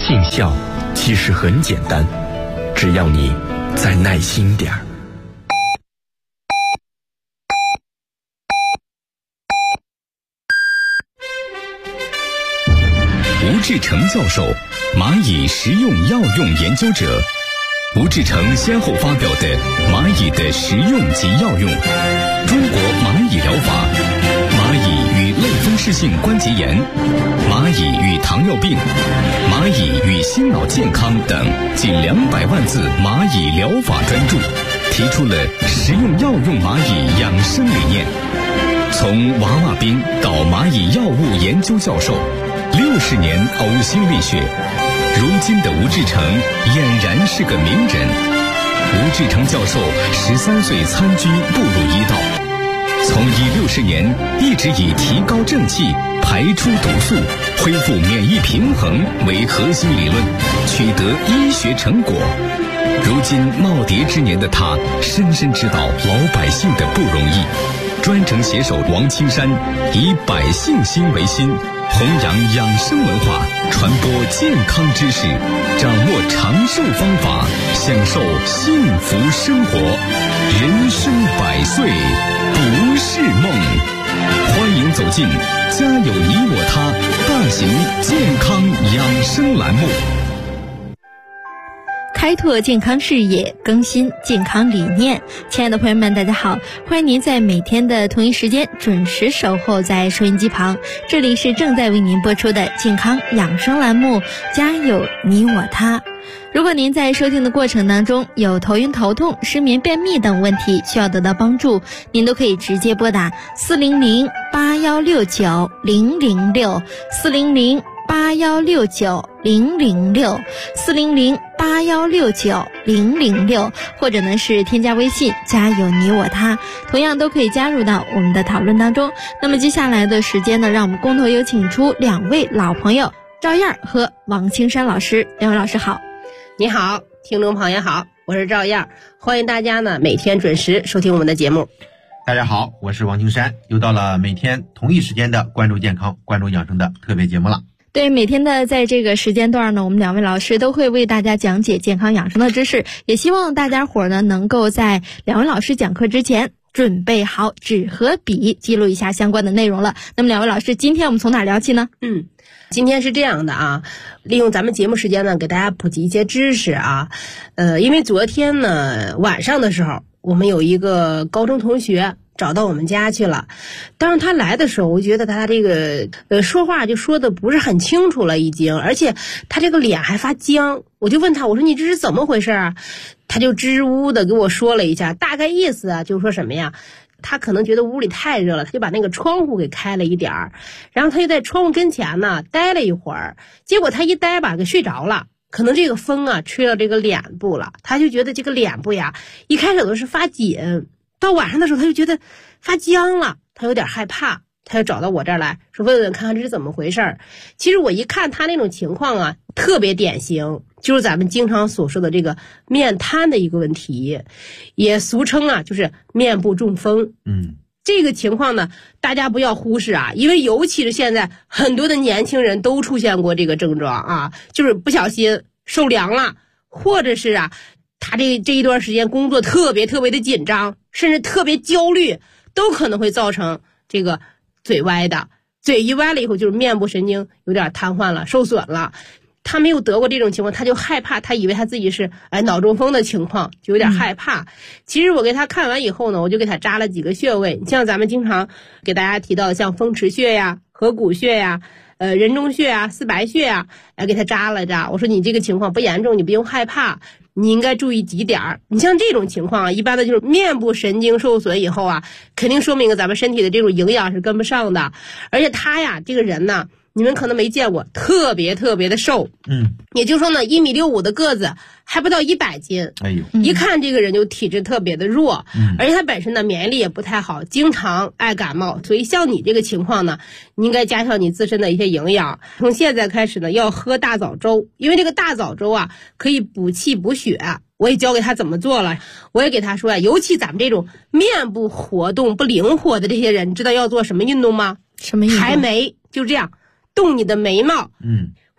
尽孝其实很简单，只要你再耐心点儿。 吴志成教授，蚂蚁食用药用研究者。吴志成先后发表的《蚂蚁的食用及药用》、《中国蚂蚁疗法》、《蚂蚁与类风湿性关节炎》、《蚂蚁与糖尿病》、《蚂蚁与心脑健康》等近200万字蚂蚁疗法专著，提出了食用药用蚂蚁养生理念。从娃娃兵到蚂蚁药物研究教授，60年呕心沥血，如今的吴志成俨然是个名人。吴志成教授13岁参军步入医道，从医60年一直以提高正气、排出毒素、恢复免疫平衡为核心理论，取得医学成果。如今耄耋之年的他，深深知道老百姓的不容易。专程携手王青山，以百姓心为心，弘扬养生文化，传播健康知识，掌握长寿方法，享受幸福生活。人生100岁不是梦。欢迎走进家有你我他大型健康养生栏目， 开拓健康视野，更新健康理念。亲爱的朋友们，大家好，欢迎您在每天的同一时间准时守候在收音机旁，这里是正在为您播出的健康养生栏目，家有你我他。如果您在收听的过程当中有头晕头痛、失眠便秘等问题需要得到帮助，您都可以直接拨打400-8169-006 400-8169-006 400-8169-006，或者呢是添加微信家有你我他，同样都可以加入到我们的讨论当中。那么接下来的时间呢，让我们共同有请出2位老朋友赵燕和王青山老师。2位老师好。 你好，听众朋友好，我是赵燕，欢迎大家呢每天准时收听我们的节目。 大家好，我是王青山，又到了每天同一时间的关注健康、关注养生的特别节目了。 对，每天的在这个时间段呢，我们2位老师都会为大家讲解健康养生的知识，也希望大家伙呢能够在2位老师讲课之前准备好纸和笔，记录一下相关的内容了。那么2位老师，今天我们从哪聊起呢？ 今天是这样的啊，利用咱们节目时间呢，给大家普及一些知识啊。因为昨天呢晚上的时候，我们有一个高中同学找到我们家去了。当时他来的时候，我觉得他这个说话就说的不是很清楚了已经，而且他这个脸还发僵。我就问他，我说你这是怎么回事啊？他就支支吾吾的给我说了一下，大概意思啊就是说什么呀，他可能觉得屋里太热了，他就把那个窗户给开了一点儿，然后他就在窗户跟前呢待了一会儿，结果他一待吧给睡着了。可能这个风啊吹到这个脸部了，他就觉得这个脸部呀一开始都是发紧，到晚上的时候他就觉得发僵了，他有点害怕，他就找到我这儿来说问问看看这是怎么回事。其实我一看他那种情况啊，特别典型，就是咱们经常所说的这个面瘫的一个问题，也俗称啊就是面部中风。这个情况呢大家不要忽视啊，因为尤其是现在很多的年轻人都出现过这个症状啊，就是不小心受凉了，或者是啊他这一段时间工作特别的紧张，甚至特别焦虑，都可能会造成这个嘴歪的。嘴一歪了以后，就是面部神经有点瘫痪了，受损了。他没有得过这种情况，他就害怕，他以为他自己是脑中风的情况，就有点害怕。其实我给他看完以后呢，我就给他扎了几个穴位，像咱们经常给大家提到的像风池穴呀、合谷穴呀、人中穴啊、四白穴啊，给他扎了扎。我说你这个情况不严重，你不用害怕，你应该注意几点。你像这种情况啊，一般的就是面部神经受损以后啊，肯定说明咱们身体的这种营养是跟不上的。而且他呀这个人呢，你们可能没见过，特别的瘦，也就是说呢1.65米的个子，还不到100斤，一看这个人就体质特别的弱，而且他本身呢免疫力也不太好，经常爱感冒，所以像你这个情况呢，你应该加强你自身的一些营养，从现在开始呢要喝大枣粥，因为这个大枣粥啊可以补气补血。我也教给他怎么做了，我也给他说尤其咱们这种面部活动不灵活的这些人，你知道要做什么运动吗？ 什么运动？ 抬眉，就这样动你的眉毛，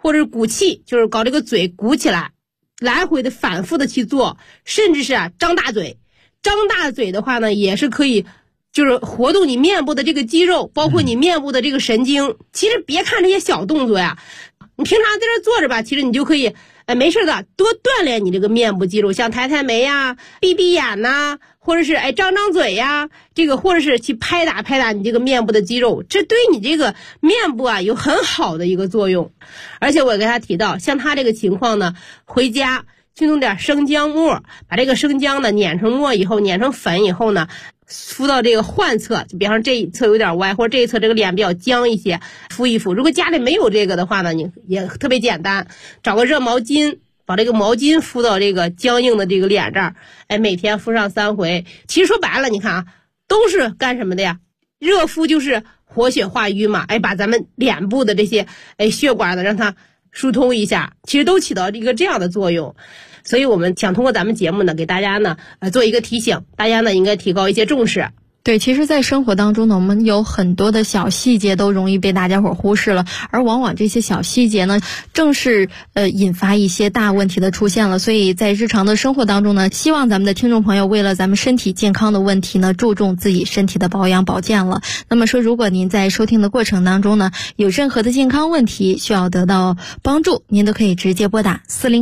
或者鼓气，就是搞这个嘴鼓起来，来回的反复的去做，甚至是张大嘴。张大嘴的话呢，也是可以就是活动你面部的这个肌肉，包括你面部的这个神经。其实别看这些小动作呀，你平常在这坐着吧，其实你就可以没事的多锻炼你这个面部肌肉，像抬抬眉呀、闭闭眼呐，或者是张张嘴呀，这个或者是去拍打拍打你这个面部的肌肉，这对你这个面部啊有很好的一个作用。而且我给他提到，像他这个情况呢，回家去弄点生姜末，把这个生姜呢碾成末以后，碾成粉以后呢，敷到这个患侧，就比方说这一侧有点歪，或者这一侧这个脸比较僵一些，敷一敷。如果家里没有这个的话呢，你也特别简单，找个热毛巾，把这个毛巾敷到这个僵硬的这个脸这儿，每天敷上3回。其实说白了，你看啊，都是干什么的呀？热敷就是活血化瘀嘛，把咱们脸部的这些血管呢让它疏通一下，其实都起到一个这样的作用。所以我们想通过咱们节目呢，给大家呢做一个提醒，大家呢应该提高一些重视。 对，其实在生活当中呢，我们有很多的小细节都容易被大家伙忽视了，而往往这些小细节呢，正是引发一些大问题的出现了。所以在日常的生活当中呢，希望咱们的听众朋友为了咱们身体健康的问题呢，注重自己身体的保养保健了。那么说，如果您在收听的过程当中呢，有任何的健康问题需要得到帮助，您都可以直接拨打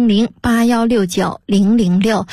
400-8169-006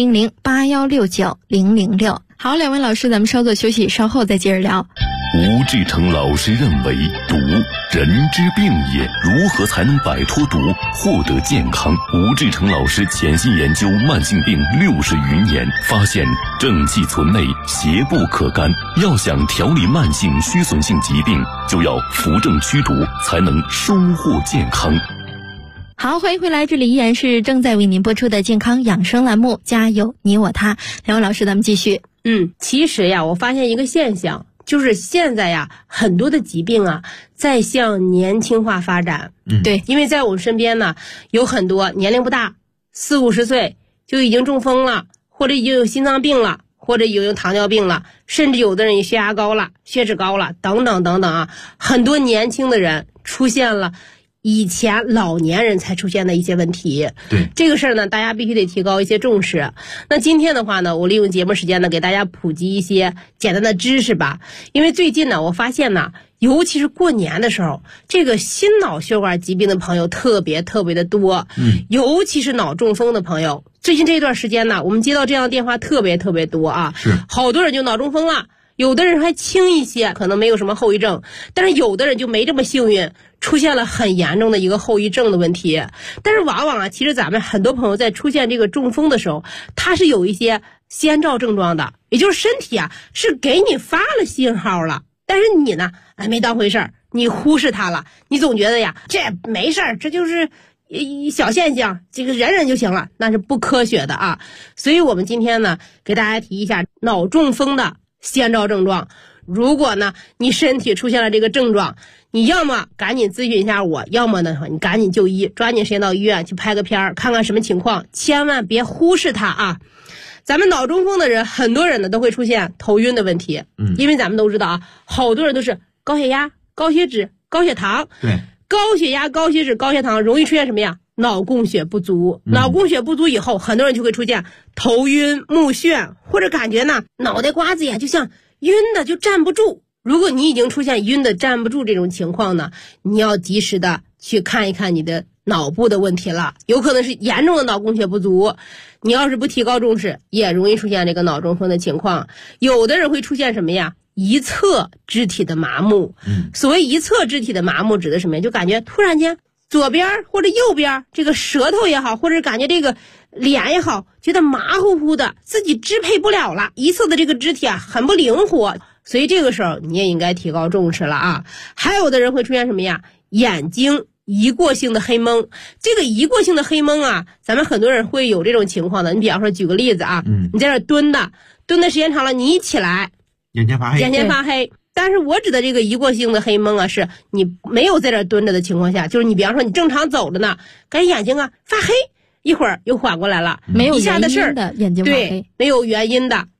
400-8169-006。好，两位老师，咱们稍作休息，稍后再接着聊。 吴志成老师认为，毒人之病也，如何才能摆脱毒，获得健康？吴志成老师潜心研究慢性病60余年，发现正气存内，邪不可干。要想调理慢性虚损性疾病，就要扶正驱毒，才能收获健康。 好，欢迎回来，这里依然是正在为您播出的健康养生栏目，家有你我他。两位老师，咱们继续。 其实呀，我发现一个现象，就是现在呀，很多的疾病啊，在向年轻化发展。 对， 因为在我们身边呢，有很多年龄不大，40-50岁就已经中风了，或者已经有心脏病了，或者已经有糖尿病了，甚至有的人也血压高了、血脂高了，等等等等啊，很多年轻的人出现了以前老年人才出现的一些问题。 对， 这个事儿呢，大家必须得提高一些重视。那今天的话呢，我利用节目时间呢，给大家普及一些简单的知识吧。因为最近呢，我发现呢，尤其是过年的时候，这个心脑血管疾病的朋友特别的多。尤其是脑中风的朋友，最近这一段时间呢，我们接到这样的电话特别多啊。 是， 好多人就脑中风了。有的人还轻一些，可能没有什么后遗症，但是有的人就没这么幸运，出现了很严重的一个后遗症的问题。但是往往啊，其实咱们很多朋友在出现这个中风的时候，他是有一些先兆症状的，也就是身体啊是给你发了信号了，但是你呢没当回事儿，你忽视它了，你总觉得呀这没事儿，这就是小现象，这个忍就行了，那是不科学的啊。所以我们今天呢，给大家提一下脑中风的先兆症状。如果呢你身体出现了这个症状，你要么赶紧咨询一下我，要么呢你赶紧就医，抓紧时间到医院去拍个片儿，看看什么情况，千万别忽视它啊。咱们脑中风的人，很多人呢都会出现头晕的问题。因为咱们都知道啊，好多人都是高血压、高血脂、高血糖。 对， 高血压、高血脂、高血糖容易出现什么呀？脑供血不足。脑供血不足以后，很多人就会出现头晕、目眩，或者感觉呢脑袋瓜子呀就像晕的就站不住。如果你已经出现晕的站不住这种情况呢，你要及时的去看一看你的脑部的问题了，有可能是严重的脑供血不足。你要是不提高重视，也容易出现这个脑中风的情况。有的人会出现什么呀？一侧肢体的麻木。所谓一侧肢体的麻木指的什么呀？就感觉突然间左边或者右边这个舌头也好，或者感觉这个脸也好，觉得麻乎乎的，自己支配不了了，一侧的这个肢体啊很不灵活。所以这个时候你也应该提高重视了啊。还有的人会出现什么呀？眼睛移过性的黑蒙。这个移过性的黑蒙啊，咱们很多人会有这种情况的。你比方说举个例子啊，你在这蹲的时间长了，你一起来眼前发黑。 但是我指的这个移过性的黑蒙啊，是你没有在这蹲着的情况下，就是你比方说你正常走着呢，感觉眼睛啊发黑，一会儿又缓过来了， 没有一下的事儿的眼睛发黑， 对，没有原因的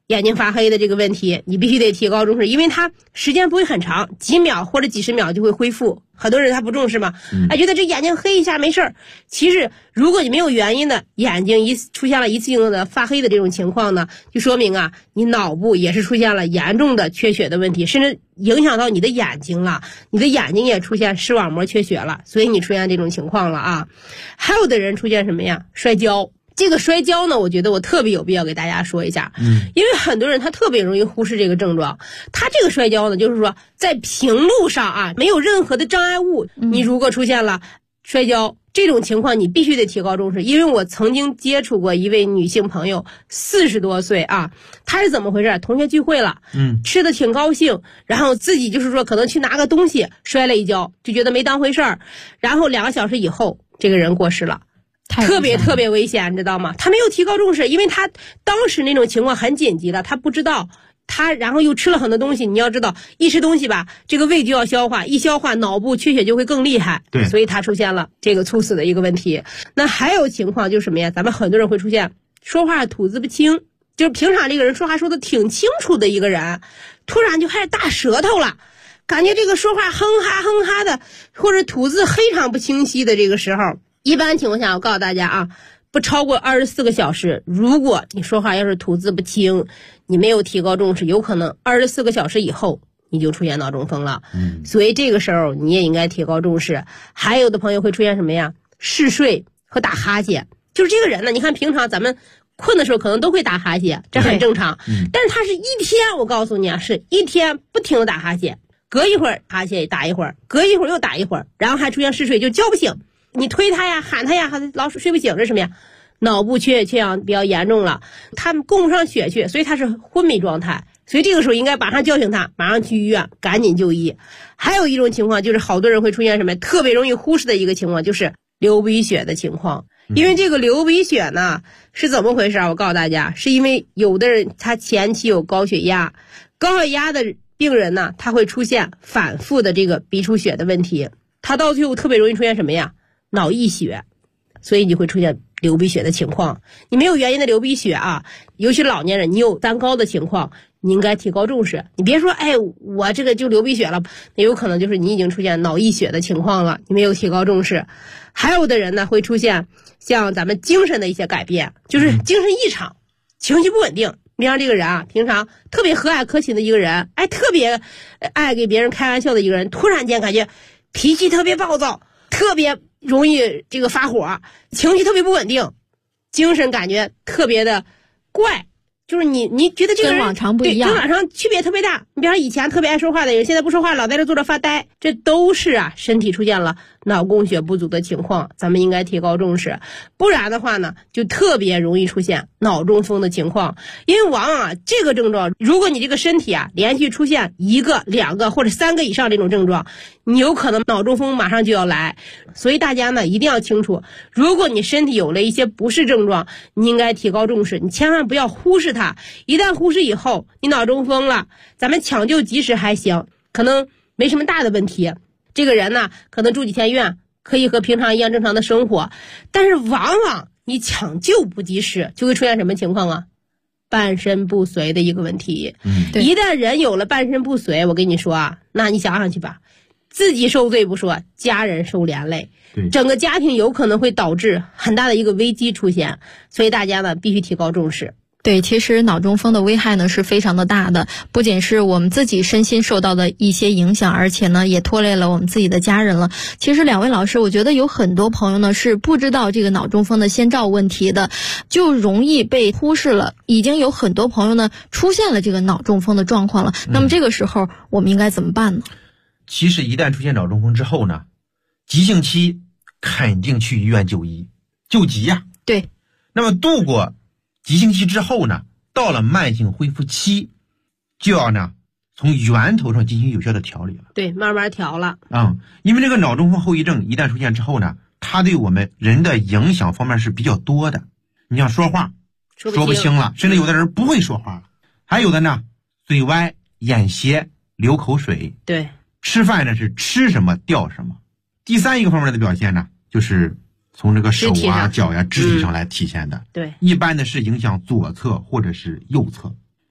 眼睛发黑的这个问题，你必须得提高重视，因为它时间不会很长，几秒或者几十秒就会恢复。很多人他不重视嘛，觉得这眼睛黑一下没事儿。其实如果你没有原因的眼睛出现了一次性的发黑的这种情况呢，就说明啊，你脑部也是出现了严重的缺血的问题，甚至影响到你的眼睛了，你的眼睛也出现视网膜缺血了，所以你出现这种情况了啊。还有的人出现什么呀？摔跤。这个摔跤呢，我觉得我特别有必要给大家说一下，因为很多人他特别容易忽视这个症状。他这个摔跤呢，就是说在平路上啊，没有任何的障碍物，你如果出现了摔跤这种情况，你必须得提高重视。因为我曾经接触过一位女性朋友，40多岁啊，她是怎么回事？同学聚会了，吃的挺高兴，然后自己就是说可能去拿个东西摔了一跤，就觉得没当回事儿，然后2个小时以后，这个人过世了。特别危险，你知道吗？他没有提高重视，因为他当时那种情况很紧急了，他不知道，他然后又吃了很多东西。你要知道，一吃东西吧，这个胃就要消化，一消化脑部缺血就会更厉害， 对， 所以他出现了这个猝死的一个问题。那还有情况就是什么呀？咱们很多人会出现说话吐字不清，就是平常这个人说话说的挺清楚的一个人，突然就开始大舌头了，感觉这个说话哼哈哼哈的，或者吐字非常不清晰的这个时候。一般情况下，我告诉大家啊，不超过24个小时。如果你说话要是吐字不清，你没有提高重视，有可能24个小时以后你就出现脑中风了。所以这个时候你也应该提高重视。还有的朋友会出现什么呀？嗜睡和打哈欠。就是这个人呢，你看平常咱们困的时候可能都会打哈欠，这很正常。但是他是一天，我告诉你啊，是一天不停的打哈欠，隔一会儿哈欠打一会儿，隔一会儿又打一会儿，然后还出现嗜睡，就叫不醒。你推他呀，喊他呀，他老睡不醒，这是什么呀？脑部缺氧比较严重了，他供不上血去，所以他是昏迷状态。所以这个时候应该马上叫醒他，马上去医院，赶紧就医。还有一种情况就是好多人会出现什么特别容易忽视的一个情况，就是流鼻血的情况。因为这个流鼻血呢是怎么回事啊？我告诉大家，是因为有的人他前期有高血压，高血压的病人呢，他会出现反复的这个鼻出血的问题，他到最后特别容易出现什么呀？脑溢血，所以你会出现流鼻血的情况。你没有原因的流鼻血啊，尤其老年人，你有三高的情况，你应该提高重视。你别说，哎，我这个就流鼻血了，那有可能就是你已经出现脑溢血的情况了，你没有提高重视。还有的人呢，会出现像咱们精神的一些改变，就是精神异常，情绪不稳定。比方这个人啊，平常特别和蔼可亲的一个人，哎，特别爱给别人开玩笑的一个人，突然间感觉脾气特别暴躁，特别容易这个发火，情绪特别不稳定，精神感觉特别的怪，就是你觉得这个人跟往常不一样， 对，跟往常区别特别大。你比方以前特别爱说话的人，现在不说话，老在这坐着发呆，这都是啊身体出现了脑供血不足的情况，咱们应该提高重视。不然的话呢，就特别容易出现脑中风的情况。因为往往这个症状，如果你这个身体啊连续出现1个、2个或者3个以上这种症状，你有可能脑中风马上就要来。所以大家呢一定要清楚，如果你身体有了一些不适症状，你应该提高重视，你千万不要忽视它。一旦忽视以后，你脑中风了，咱们抢救及时还行，可能没什么大的问题，这个人呢可能住几天院，可以和平常一样正常的生活。但是往往你抢救不及时，就会出现什么情况啊？半身不遂的一个问题。一旦人有了半身不遂，我跟你说啊，那你想想去吧，自己受罪不说，家人受连累，整个家庭有可能会导致很大的一个危机出现。所以大家呢必须提高重视。 对，其实脑中风的危害呢是非常的大的，不仅是我们自己身心受到的一些影响，而且呢也拖累了我们自己的家人了。其实两位老师，我觉得有很多朋友呢是不知道这个脑中风的先兆问题的，就容易被忽视了。已经有很多朋友呢出现了这个脑中风的状况了，那么这个时候我们应该怎么办呢？ 其实一旦出现脑中风之后呢，急性期肯定去医院就医，救急呀。 对。 那么度过急性期之后呢，到了慢性恢复期，就要呢从源头上进行有效的调理了。 对，慢慢调了。 因为这个脑中风后遗症一旦出现之后呢，它对我们人的影响方面是比较多的。你像说话说不清了，甚至有的人不会说话了，还有的呢嘴歪、眼斜、流口水。 对， 吃饭呢是吃什么掉什么。第三一个方面的表现呢，就是从这个手啊、脚呀、肢体上来体现的。 对， 一般的是影响左侧或者是右侧。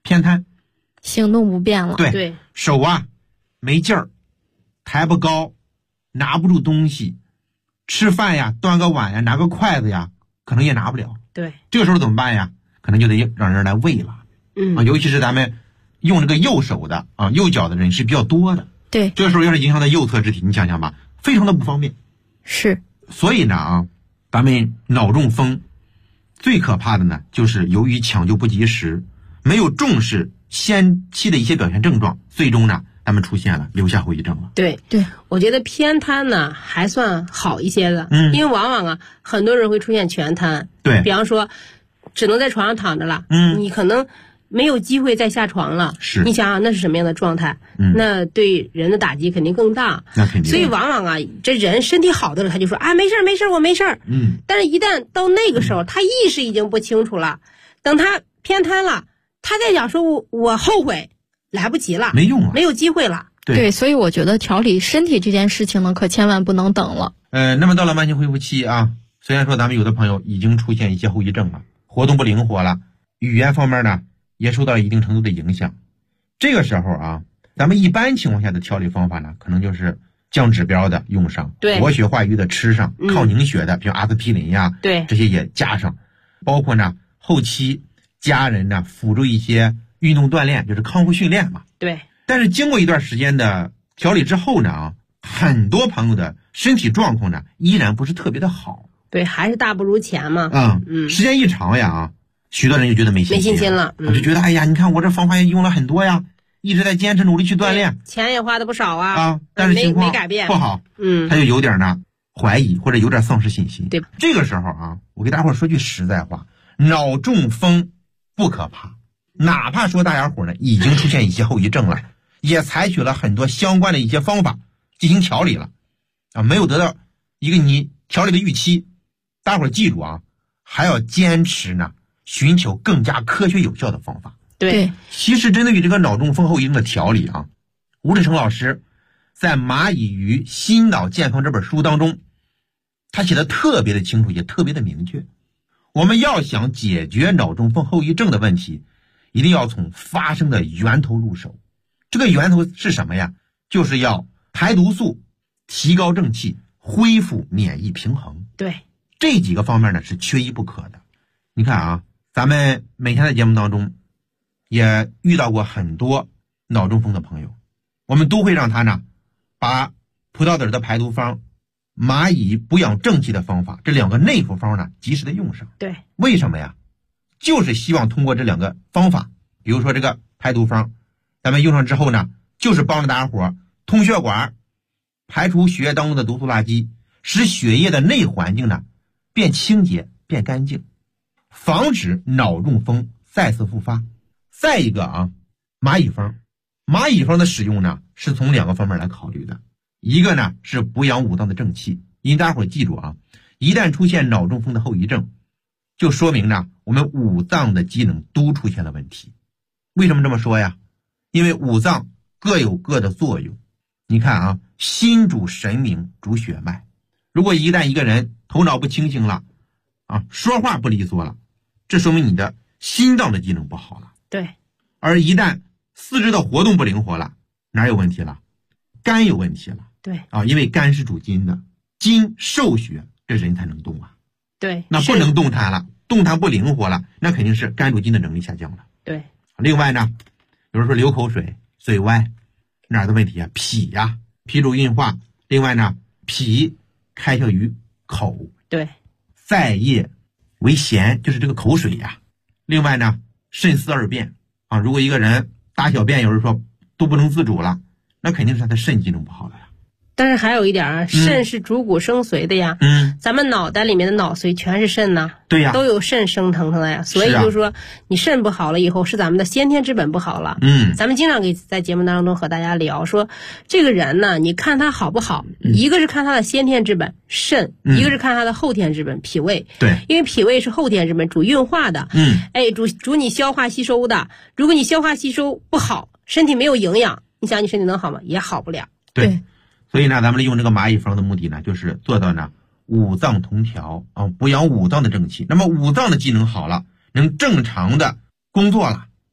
偏瘫， 行动不便了。 对， 手啊没劲儿，抬不高，拿不住东西，吃饭呀端个碗呀拿个筷子呀可能也拿不了。 对， 这个时候怎么办呀？可能就得让人来喂了。尤其是咱们用这个右手的啊右脚的人是比较多的。 对， 这个时候要是影响到右侧肢体，你想想吧，非常的不方便。 是。 所以呢咱们脑中风最可怕的呢，就是由于抢救不及时，没有重视先期的一些表现症状，最终呢咱们出现了留下后遗症了。 对，我觉得偏瘫呢还算好一些的，因为往往很多人会出现全瘫。 对， 比方说只能在床上躺着了，你可能没有机会再下床了。 是， 你想想那是什么样的状态？那对人的打击肯定更大。 那肯定。 所以往往这人身体好的时候他就说啊没事没事我没事。但是一旦到那个时候，他意识已经不清楚了，等他偏瘫了，他再想说我后悔，来不及了， 没用了， 没有机会了。 对，所以我觉得调理身体这件事情呢，可千万不能等了。 那么到了慢性恢复期啊，虽然说咱们有的朋友已经出现一些后遗症了，活动不灵活了，语言方面呢也受到了一定程度的影响。这个时候啊，咱们一般情况下的调理方法呢，可能就是降指标的用上，活血化瘀的吃上，抗凝血的，比如阿司匹林呀，这些也加上，包括呢后期家人呢辅助一些运动锻炼，就是康复训练嘛。 对。 但是经过一段时间的调理之后呢很多朋友的身体状况呢依然不是特别的好。 对，还是大不如前嘛。 时间一长呀许多人就觉得没信心了，我就觉得哎呀，你看我这方法也用了很多呀，一直在坚持努力去锻炼， 钱也花的不少啊， 但是情况没改变不好，他就有点呢怀疑或者有点丧失信心。对，这个时候啊，我给大伙说句实在话，脑中风不可怕，哪怕说大家伙呢已经出现一些后遗症了，也采取了很多相关的一些方法进行调理了，没有得到一个你调理的预期，大伙记住啊，还要坚持呢寻求更加科学有效的方法。 对， 其实针对于这个脑中风后遗症的调理啊，吴志成老师在《蚂蚁与心脑健康》这本书当中，他写的特别的清楚，也特别的明确。我们要想解决脑中风后遗症的问题，一定要从发生的源头入手。这个源头是什么呀？就是要排毒素，提高正气，恢复免疫平衡。 对， 这几个方面呢是缺一不可的。你看啊，咱们每天的节目当中也遇到过很多脑中风的朋友，我们都会让他呢把葡萄籽的排毒方、蚂蚁补养正气的方法，这两个内服方呢及时的用上。 对， 为什么呀？就是希望通过这两个方法，比如说这个排毒方，咱们用上之后呢，就是帮着大家伙通血管，排除血液当中的毒素垃圾，使血液的内环境呢变清洁变干净，防止脑中风再次复发。再一个啊，蚂蚁方的使用呢是从两个方面来考虑的，一个呢是补养五脏的正气，因为大家伙记住啊，一旦出现脑中风的后遗症，就说明呢我们五脏的机能都出现了问题。为什么这么说呀？因为五脏各有各的作用。你看啊，心主神明，主血脉，如果一旦一个人头脑不清醒了啊，说话不利索了，这说明你的心脏的机能不好了。 对， 而一旦四肢的活动不灵活了，哪有问题了？肝有问题了。 对啊，因为肝是主筋的，筋受血，这人才能动啊。 对， 那不能动弹了，动弹不灵活了，那肯定是肝主筋的能力下降了。 对， 另外呢，有人说流口水、嘴歪，哪儿的问题啊？脾呀，脾主运化。另外呢，脾开窍于口， 对， 在液为涎，就是这个口水呀。另外呢，肾思二便啊，如果一个人大小便有人说都不能自主了，那肯定是他的肾机能不好了呀。 但是还有一点啊，肾是主骨生髓的呀。咱们脑袋里面的脑髓全是肾呐。 对呀， 都有肾生成的呀。所以就是说，你肾不好了以后，是咱们的先天之本不好了。咱们经常在节目当中和大家聊说，这个人呢，你看他好不好，一个是看他的先天之本肾，一个是看他的后天之本脾胃。 对， 因为脾胃是后天之本，主运化的。主你消化吸收的。如果你消化吸收不好，身体没有营养，你想你身体能好吗？也好不了。 对。所以呢，咱们利用这个蚂蚁方的目的呢，就是做到呢五脏同调啊，补养五脏的正气。那么五脏的机能好了，能正常的工作了，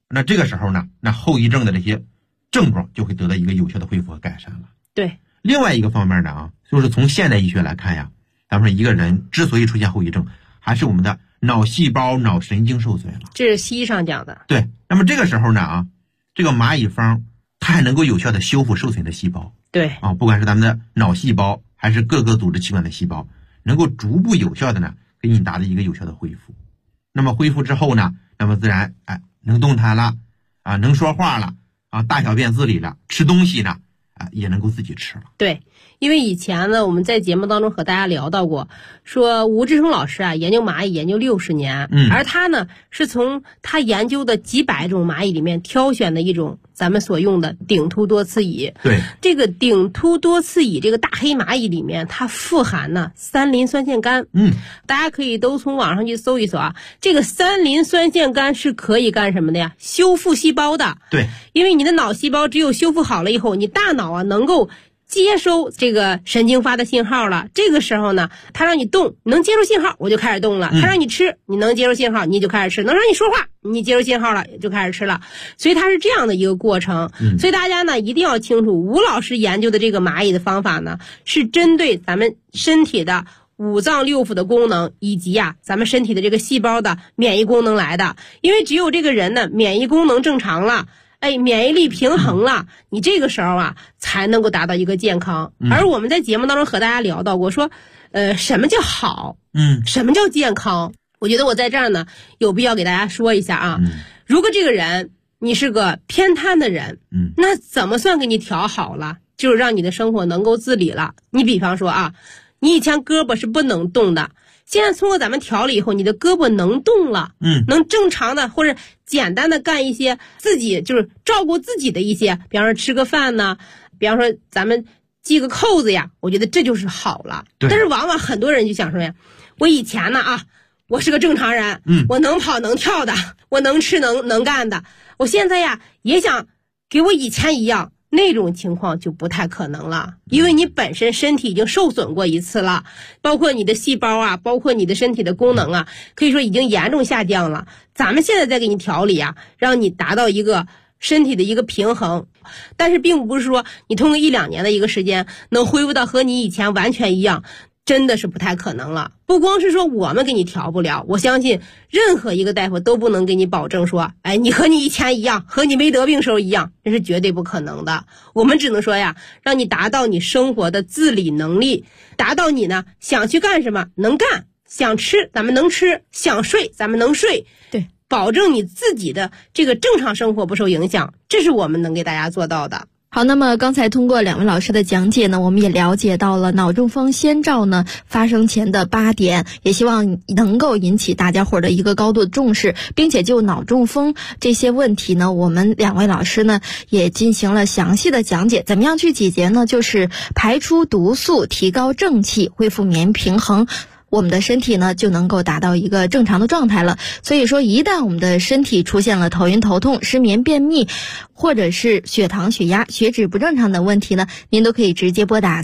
那这个时候呢，那后遗症的这些症状就会得到一个有效的恢复和改善了。 对， 另外一个方面呢啊，就是从现代医学来看呀，咱们说一个人之所以出现后遗症，还是我们的脑细胞、脑神经受损了。 这是西医上讲的。 对，那么这个时候呢啊，这个蚂蚁方它还能够有效的修复受损的细胞。 对啊，不管是咱们的脑细胞还是各个组织器官的细胞，能够逐步有效的呢给你达到一个有效的恢复。那么恢复之后呢，那么自然能动弹了啊，能说话了啊，大小便自理了，吃东西呢也能够自己吃了。 对，因为以前呢我们在节目当中和大家聊到过，说吴志忠老师研究蚂蚁研究60年，而他呢是从他研究的几百种蚂蚁里面挑选的一种咱们所用的顶突多刺蚁。 对， 这个顶突多刺蚁这个大黑蚂蚁里面，它富含呢三磷酸腺苷。大家可以都从网上去搜一搜啊，这个三磷酸腺苷是可以干什么的呀？修复细胞的。 对， 因为你的脑细胞只有修复好了以后，你大脑能够接收这个神经发的信号了，这个时候呢，它让你动，能接受信号，我就开始动了；它让你吃，你能接受信号，你就开始吃；能让你说话，你接受信号了，就开始吃了。所以它是这样的一个过程。所以大家呢一定要清楚，吴老师研究的这个蚂蚁的方法呢，是针对咱们身体的五脏六腑的功能，以及咱们身体的这个细胞的免疫功能来的。因为只有这个人呢免疫功能正常了，免疫力平衡了，你这个时候才能够达到一个健康。而我们在节目当中和大家聊到过，说什么叫好，什么叫健康。我觉得我在这儿呢有必要给大家说一下啊。如果这个人你是个偏瘫的人，那怎么算给你调好了？就是让你的生活能够自理了。你比方说你以前胳膊是不能动的，现在通过咱们调了以后，你的胳膊能动了，能正常的或者简单的干一些自己就是照顾自己的一些，比方说吃个饭呢，比方说咱们系个扣子呀，我觉得这就是好了。但是往往很多人就想说呀，我以前呢我是个正常人，我能跑能跳的，我能吃能干的，我现在也想给我以前一样。那种情况就不太可能了，因为你本身身体已经受损过一次了，包括你的细胞包括你的身体的功能可以说已经严重下降了。咱们现在再给你调理让你达到一个身体的一个平衡，但是并不是说你通过1-2年的一个时间能恢复到和你以前完全一样，真的是不太可能了。不光是说我们给你调不了，我相信任何一个大夫都不能给你保证说你和你以前一样，和你没得病时候一样，这是绝对不可能的。我们只能说让你达到你生活的自理能力，达到你呢想去干什么能干，想吃咱们能吃，想睡咱们能睡，对，保证你自己的这个正常生活不受影响，这是我们能给大家做到的。 好，那么刚才通过2位老师的讲解呢，我们也了解到了脑中风先兆呢发生前的8点，也希望能够引起大家伙的一个高度的重视，并且就脑中风这些问题呢，我们2位老师呢也进行了详细的讲解。怎么样去解决呢？就是排出毒素，提高正气，恢复免疫平衡，我们的身体呢就能够达到一个正常的状态了。所以说一旦我们的身体出现了头晕头痛、失眠、便秘，或者是血糖、血压、血脂不正常的问题呢，您都可以直接拨打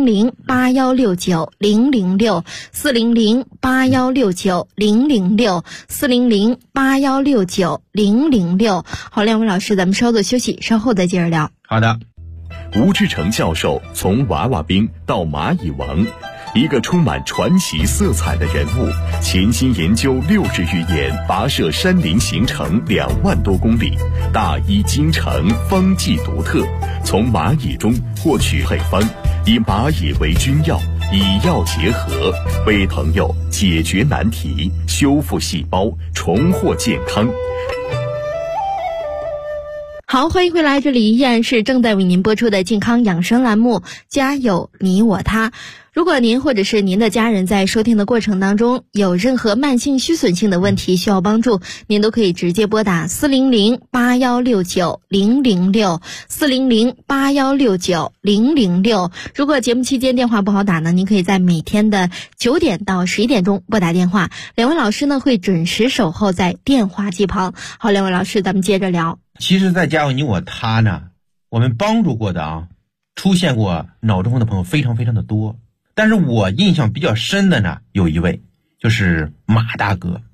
400-8169-006 400-8169-006 400-8169-006。好，2位老师，咱们稍作休息，稍后再接着聊。 好的。 吴志成教授从娃娃兵到蚂蚁王，一个充满传奇色彩的人物，潜心研究60余年，跋涉山林行程2万多公里，大医精诚，方剂独特，从蚂蚁中获取配方，以蚂蚁为君药，以药结合，为朋友解决难题，修复细胞，重获健康。 好，欢迎回来，这里依然是正在为您播出的健康养生栏目，家有你我他。如果您或者是您的家人在收听的过程当中有任何慢性虚损性的问题需要帮助，您都可以直接拨打400-8169-006 400-8169-006。如果节目期间电话不好打呢，您可以在每天的9点到11点钟拨打电话，2位老师呢会准时守候在电话机旁。好，2位老师，咱们接着聊。 其实在家有你我他呢，我们帮助过的出现过脑中风的朋友非常非常的多，但是我印象比较深的呢，有一位就是马大哥。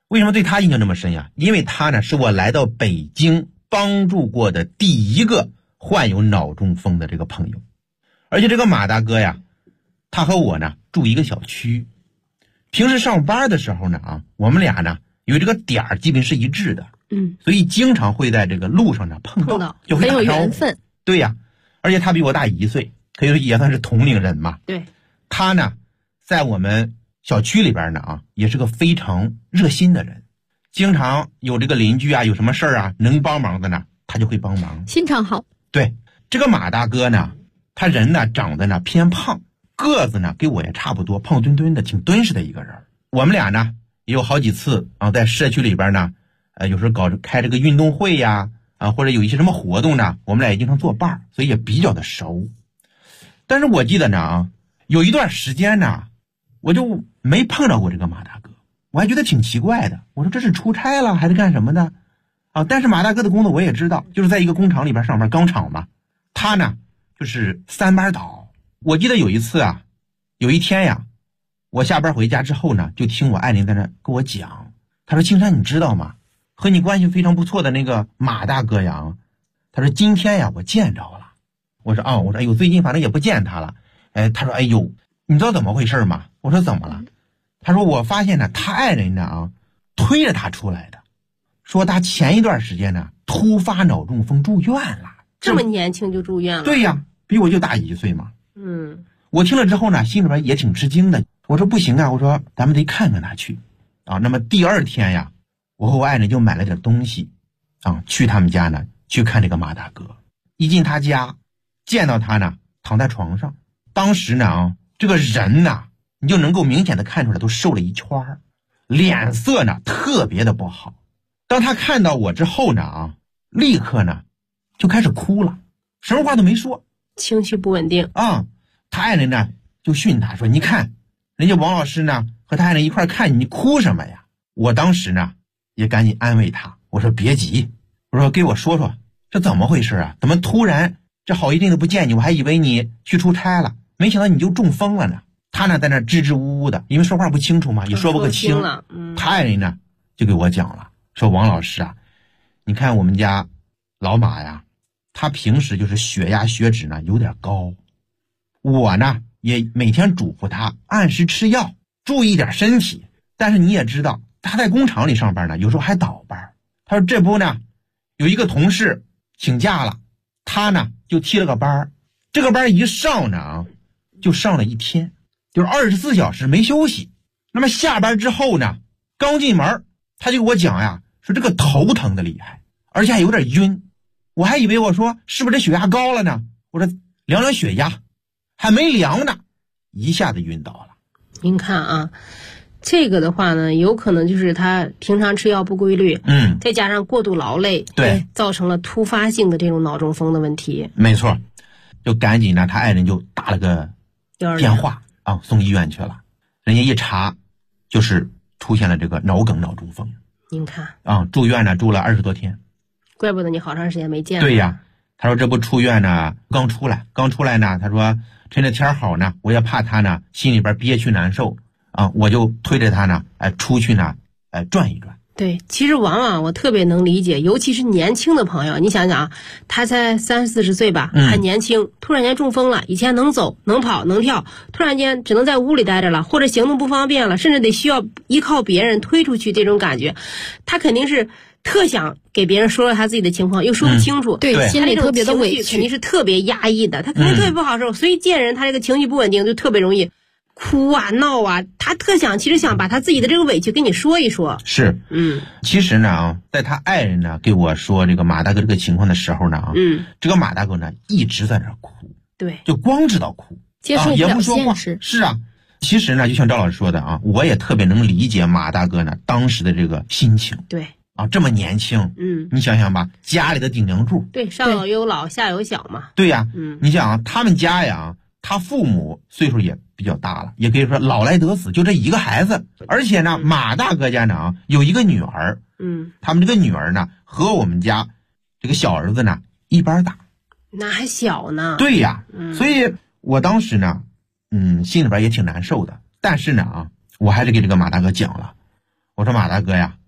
为什么对他印象这么深呀？因为他呢是我来到北京帮助过的第一个患有脑中风的这个朋友，而且这个马大哥呀，他和我呢住一个小区，平时上班的时候呢我们俩呢因为这个点儿基本是一致的，所以经常会在这个路上呢碰到，就会很有打招呼。 缘分。 对呀，而且他比我大1岁，可以说也算是同龄人嘛。 对， 他呢在我们小区里边呢也是个非常热心的人，经常有这个邻居有什么事儿能帮忙的呢，他就会帮忙， 心肠好。 对，这个马大哥呢，他人呢长得呢偏胖，个子呢跟我也差不多，胖墩墩的，挺敦实的一个人。我们俩呢也有好几次在社区里边呢，有时候开这个运动会呀，或者有一些什么活动呢，我们俩也经常作伴，所以也比较的熟。但是我记得呢有一段时间呢，我就没碰到过这个马大哥，我还觉得挺奇怪的。我说这是出差了还是干什么的但是马大哥的工作我也知道，就是在一个工厂里边上班，钢厂嘛。他呢就是3班倒。我记得有一次有一天呀，我下班回家之后呢，就听我爱人在那跟我讲，他说青山你知道吗，和你关系非常不错的那个马大哥呀，他说今天呀我见着了。我说我说哎呦最近反正也不见他了。他说哎呦你知道怎么回事吗？我说怎么了？他说我发现呢他爱人呢推着他出来的，说他前一段时间呢突发脑中风住院了。 这么年轻就住院了？ 对呀，比我就大1岁嘛。我听了之后呢，心里边也挺吃惊的。我说不行我说咱们得看看他去那么第2天呀，我和我爱人就买了点东西去他们家呢去看这个马大哥。一进他家，见到他呢躺在床上，当时呢这个人呢你就能够明显的看出来都瘦了一圈，脸色呢特别的不好。当他看到我之后呢立刻呢就开始哭了，什么话都没说， 情绪不稳定他爱人呢就训他说，你看人家王老师呢和他爱人一块看你哭什么呀？我当时呢也赶紧安慰他，我说别急，我说给我说说这怎么回事怎么突然这好一阵子不见你，我还以为你去出差了，没想到你就中风了呢。他呢在那支支吾吾的，因为说话不清楚嘛，也说不个清了。 他爱人呢就给我讲了，说王老师你看我们家老马呀，他平时就是血压血脂呢有点高，我呢也每天嘱咐他按时吃药，注意点身体。但是你也知道他在工厂里上班呢，有时候还倒班。他说这不呢有一个同事请假了，他呢就替了个班，这个班一上呢就上了1天，就是24小时没休息。那么下班之后呢，刚进门他就给我讲说这个头疼的厉害，而且还有点晕。我还以为我说是不是这血压高了呢，我说量量血压，还没量呢，一下子晕倒了。 您看这个的话呢，有可能就是他平常吃药不规律，再加上过度劳累， 对， 造成了突发性的这种脑中风的问题。 没错，就赶紧呢，他爱人就打了个电话送医院去了。人家一查，就是出现了这个脑梗脑中风。 您看住院呢住了20多天。 怪不得你好长时间没见了。 对呀，他说这不出院呢，刚出来呢，他说趁着天好呢，我也怕他呢心里边憋屈难受我就推着他呢出去呢转一转。 对，其实往往我特别能理解，尤其是年轻的朋友，你想想他才30、40岁吧，很年轻，突然间中风了，以前能走能跑能跳，突然间只能在屋里待着了，或者行动不方便了，甚至得需要依靠别人推出去，这种感觉他肯定是特想给别人说了他自己的情况，又说不清楚， 对，心里特别的委屈， 肯定是特别压抑的，他肯定特别不好受，所以见人他这个情绪不稳定，就特别容易哭闹他其实想把他自己的这个委屈跟你说一说。 是，其实呢在他爱人呢给我说这个马大哥这个情况的时候呢这个马大哥呢一直在那哭， 对， 就光知道哭， 接受不了现实。 是其实呢就像赵老师说的我也特别能理解马大哥呢当时的这个心情。 对这么年轻，你想想吧，家里的顶梁柱， 对，上有老下有小嘛。 对呀，你想他们家呀，他父母岁数也比较大了，也可以说老来得子，就这一个孩子。而且呢，马大哥家呢有一个女儿，他们这个女儿呢和我们家这个小儿子呢一般大， 那还小呢。 对呀，所以我当时呢，心里边也挺难受的。但是呢我还是给这个马大哥讲了，我说马大哥呀，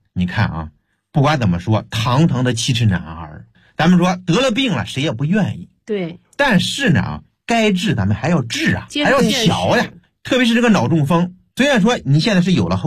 你看啊，不管怎么说，堂堂的7尺男儿，咱们说得了病了，谁也不愿意。 对。 但是呢，该治咱们还要治啊，还要调呀。特别是这个脑中风，虽然说你现在是有了后